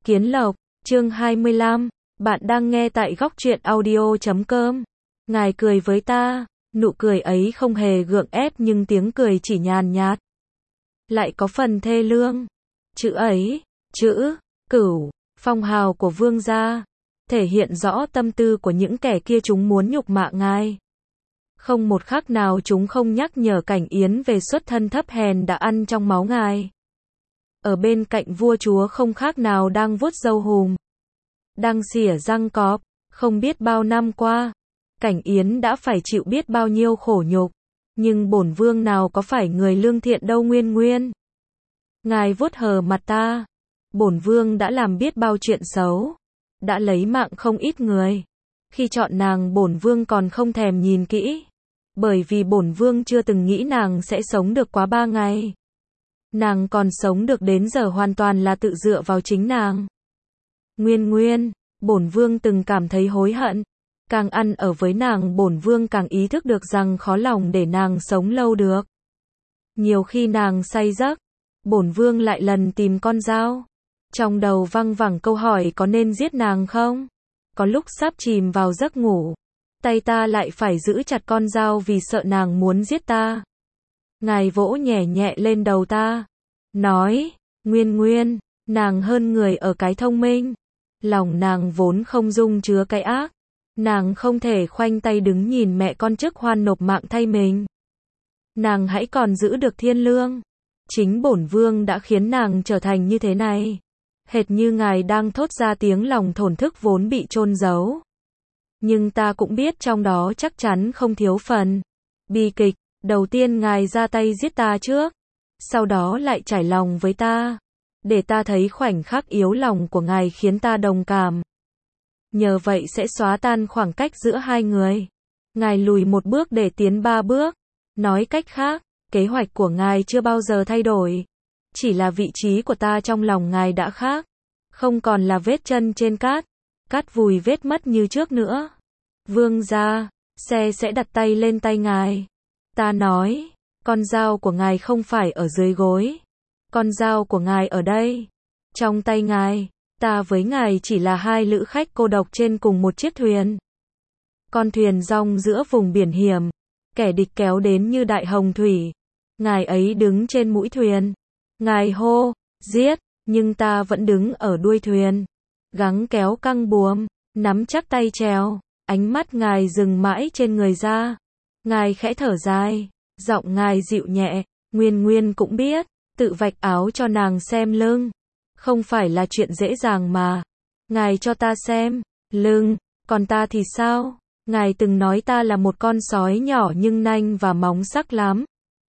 Kiến Lộc, chương 25, bạn đang nghe tại góc truyện audio.com. Ngài cười với ta, nụ cười ấy không hề gượng ép nhưng tiếng cười chỉ nhàn nhạt. Lại có phần thê lương. Chữ ấy, chữ, Cửu, phong hào của vương gia, thể hiện rõ tâm tư của những kẻ kia, chúng muốn nhục mạ ngài. Không một khắc nào chúng không nhắc nhở Cảnh Yến về xuất thân thấp hèn đã ăn trong máu ngài. Ở bên cạnh vua chúa không khác nào đang vuốt râu hùm, đang xỉa răng cọp. Không biết bao năm qua, Cảnh Yến đã phải chịu biết bao nhiêu khổ nhục, nhưng bổn vương nào có phải người lương thiện đâu Nguyên Nguyên. Ngài vuốt hờ mặt ta, bổn vương đã làm biết bao chuyện xấu, đã lấy mạng không ít người. Khi chọn nàng bổn vương còn không thèm nhìn kỹ, bởi vì bổn vương chưa từng nghĩ nàng sẽ sống được quá 3 ngày. Nàng còn sống được đến giờ hoàn toàn là tự dựa vào chính nàng. Nguyên Nguyên, bổn vương từng cảm thấy hối hận. Càng ăn ở với nàng bổn vương càng ý thức được rằng khó lòng để nàng sống lâu được. Nhiều khi nàng say giấc, bổn vương lại lần tìm con dao. Trong đầu văng vẳng câu hỏi có nên giết nàng không? Có lúc sắp chìm vào giấc ngủ, tay ta lại phải giữ chặt con dao vì sợ nàng muốn giết ta. Ngài vỗ nhẹ nhẹ lên đầu ta, nói, Nguyên Nguyên, nàng hơn người ở cái thông minh. Lòng nàng vốn không dung chứa cái ác. Nàng không thể khoanh tay đứng nhìn mẹ con chức hoan nộp mạng thay mình. Nàng hãy còn giữ được thiên lương. Chính bổn vương đã khiến nàng trở thành như thế này. Hệt như ngài đang thốt ra tiếng lòng thổn thức vốn bị chôn giấu. Nhưng ta cũng biết trong đó chắc chắn không thiếu phần bi kịch. Đầu tiên ngài ra tay giết ta trước, sau đó lại trải lòng với ta, để ta thấy khoảnh khắc yếu lòng của ngài khiến ta đồng cảm. Nhờ vậy sẽ xóa tan khoảng cách giữa hai người. Ngài lùi một bước để tiến 3 bước. Nói cách khác, kế hoạch của ngài chưa bao giờ thay đổi. Chỉ là vị trí của ta trong lòng ngài đã khác. Không còn là vết chân trên cát, cát vùi vết mất như trước nữa. Vương gia, xe sẽ đặt tay lên tay ngài. Ta nói, con dao của ngài không phải ở dưới gối. Con dao của ngài ở đây, trong tay ngài. Ta với ngài chỉ là hai lữ khách cô độc trên cùng một chiếc thuyền. Con thuyền rong giữa vùng biển hiểm, kẻ địch kéo đến như đại hồng thủy. Ngài ấy đứng trên mũi thuyền. Ngài hô, giết, nhưng ta vẫn đứng ở đuôi thuyền, gắng kéo căng buồm, nắm chắc tay chèo. Ánh mắt ngài dừng mãi trên người ra. Ngài khẽ thở dài, giọng ngài dịu nhẹ. Nguyên Nguyên cũng biết, tự vạch áo cho nàng xem lưng không phải là chuyện dễ dàng mà. Ngài cho ta xem lưng, còn ta thì sao? Ngài từng nói ta là một con sói nhỏ nhưng nanh và móng sắc lắm.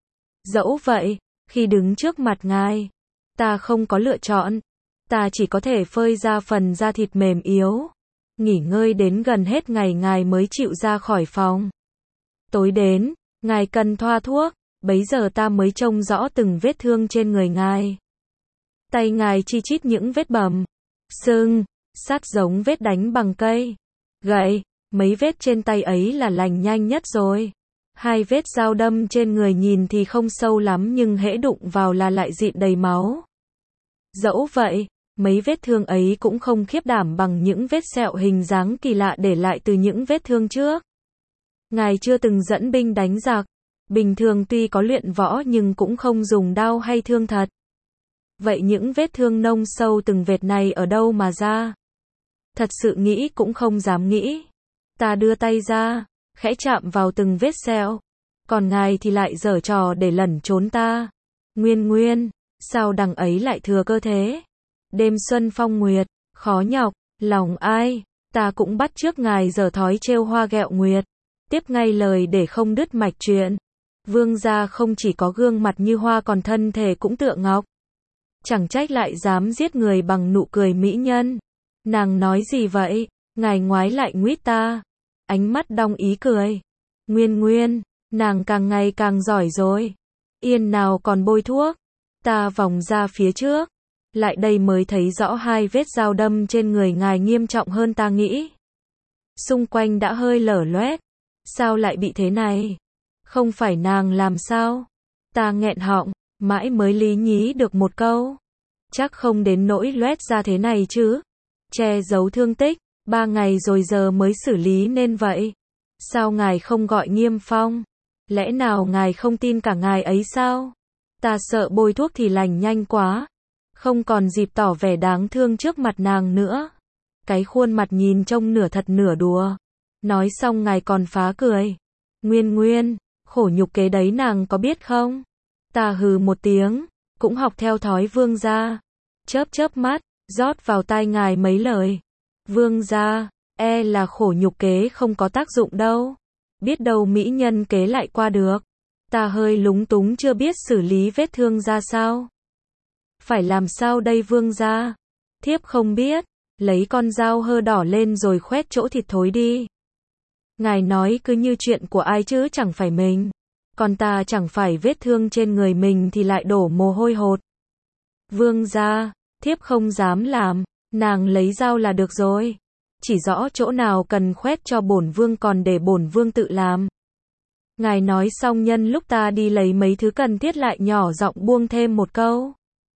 Dẫu vậy, khi đứng trước mặt ngài, ta không có lựa chọn. Ta chỉ có thể phơi ra phần da thịt mềm yếu, nghỉ ngơi đến gần hết ngày ngài mới chịu ra khỏi phòng. Tối đến, ngài cần thoa thuốc, bấy giờ ta mới trông rõ từng vết thương trên người ngài. Tay ngài chi chít những vết bầm, sưng, sát giống vết đánh bằng cây gậy. Mấy vết trên tay ấy là lành nhanh nhất rồi. 2 vết dao đâm trên người nhìn thì không sâu lắm nhưng hễ đụng vào là lại dịn đầy máu. Dẫu vậy, mấy vết thương ấy cũng không khiếp đảm bằng những vết sẹo hình dáng kỳ lạ để lại từ những vết thương trước. Ngài chưa từng dẫn binh đánh giặc. Bình thường tuy có luyện võ nhưng cũng không dùng đao hay thương thật. Vậy những vết thương nông sâu từng vệt này ở đâu mà ra? Thật sự nghĩ cũng không dám nghĩ. Ta đưa tay ra, khẽ chạm vào từng vết sẹo. Còn ngài thì lại giở trò để lẩn trốn ta. Nguyên Nguyên, sao đằng ấy lại thừa cơ thế? Đêm xuân phong nguyệt, khó nhọc, lòng ai? Ta cũng bắt chước ngài giở thói trêu hoa ghẹo nguyệt. Tiếp ngay lời để không đứt mạch chuyện. Vương gia không chỉ có gương mặt như hoa còn thân thể cũng tựa ngọc. Chẳng trách lại dám giết người bằng nụ cười mỹ nhân. Nàng nói gì vậy? Ngài ngoái lại nguýt ta, ánh mắt đong ý cười. Nguyên Nguyên, nàng càng ngày càng giỏi rồi. Yên nào còn bôi thuốc. Ta vòng ra phía trước, lại đây mới thấy rõ 2 vết dao đâm trên người ngài nghiêm trọng hơn ta nghĩ. Xung quanh đã hơi lở loét. Sao lại bị thế này? Không phải nàng làm sao? Ta nghẹn họng, mãi mới lý nhí được một câu. Chắc không đến nỗi loét ra thế này chứ. Che giấu thương tích, 3 ngày rồi giờ mới xử lý nên vậy. Sao ngài không gọi Nghiêm Phong? Lẽ nào ngài không tin cả ngài ấy sao? Ta sợ bôi thuốc thì lành nhanh quá. Không còn dịp tỏ vẻ đáng thương trước mặt nàng nữa. Cái khuôn mặt nhìn trông nửa thật nửa đùa. Nói xong ngài còn phá cười. Nguyên, khổ nhục kế đấy nàng có biết không? Ta hừ một tiếng, cũng học theo thói vương gia. Chớp mắt, rót vào tai ngài mấy lời. Vương gia, là khổ nhục kế không có tác dụng đâu. Biết đâu mỹ nhân kế lại qua được. Ta hơi lúng túng chưa biết xử lý vết thương ra sao. Phải làm sao đây vương gia? Thiếp không biết. Lấy con dao hơ đỏ lên rồi khoét chỗ thịt thối đi. Ngài nói cứ như chuyện của ai chứ chẳng phải mình. Còn ta chẳng phải vết thương trên người mình thì lại đổ mồ hôi hột. Vương gia, thiếp không dám làm, nàng lấy dao là được rồi. Chỉ rõ chỗ nào cần khoét cho bổn vương còn để bổn vương tự làm. Ngài nói xong nhân lúc ta đi lấy mấy thứ cần thiết lại nhỏ giọng buông thêm một câu.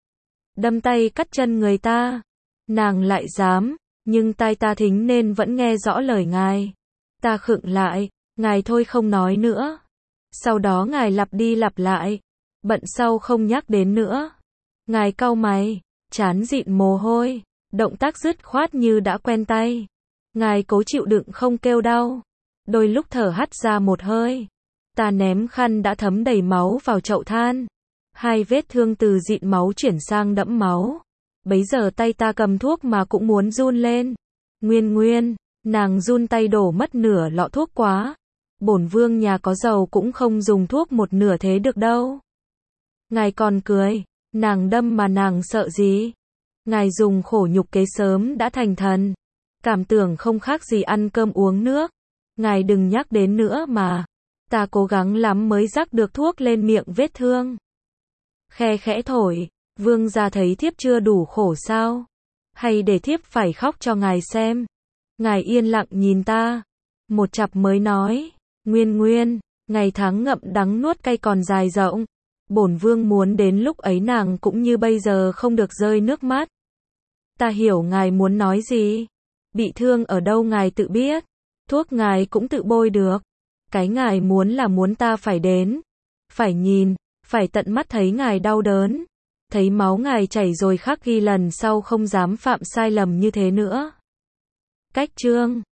Đâm tay cắt chân người ta. Nàng lại dám, nhưng tai ta thính nên vẫn nghe rõ lời ngài. Ta khựng lại, ngài thôi không nói nữa. Sau đó ngài lặp đi lặp lại, bận sau không nhắc đến nữa. Ngài cau mày, trán dịn mồ hôi, động tác dứt khoát như đã quen tay. Ngài cố chịu đựng không kêu đau, đôi lúc thở hắt ra một hơi. Ta ném khăn đã thấm đầy máu vào chậu than. Hai vết thương từ dịn máu chuyển sang đẫm máu. Bấy giờ tay ta cầm thuốc mà cũng muốn run lên. Nguyên, nàng run tay đổ mất nửa lọ thuốc quá. Bổn vương nhà có giàu cũng không dùng thuốc một nửa thế được đâu. Ngài còn cười, nàng đâm mà nàng sợ gì? Ngài dùng khổ nhục kế sớm đã thành thần. Cảm tưởng không khác gì ăn cơm uống nước. Ngài đừng nhắc đến nữa mà. Ta cố gắng lắm mới rắc được thuốc lên miệng vết thương. Khe khẽ thổi, vương gia thấy thiếp chưa đủ khổ sao? Hay để thiếp phải khóc cho ngài xem? Ngài yên lặng nhìn ta. Một chặp mới nói, Nguyên, ngày tháng ngậm đắng nuốt cay còn dài rộng. Bổn vương muốn đến lúc ấy nàng cũng như bây giờ không được rơi nước mắt. Ta hiểu ngài muốn nói gì. Bị thương ở đâu ngài tự biết. Thuốc ngài cũng tự bôi được. Cái ngài muốn là muốn ta phải đến. Phải nhìn, phải tận mắt thấy ngài đau đớn. Thấy máu ngài chảy rồi khắc ghi lần sau không dám phạm sai lầm như thế nữa. Cách chương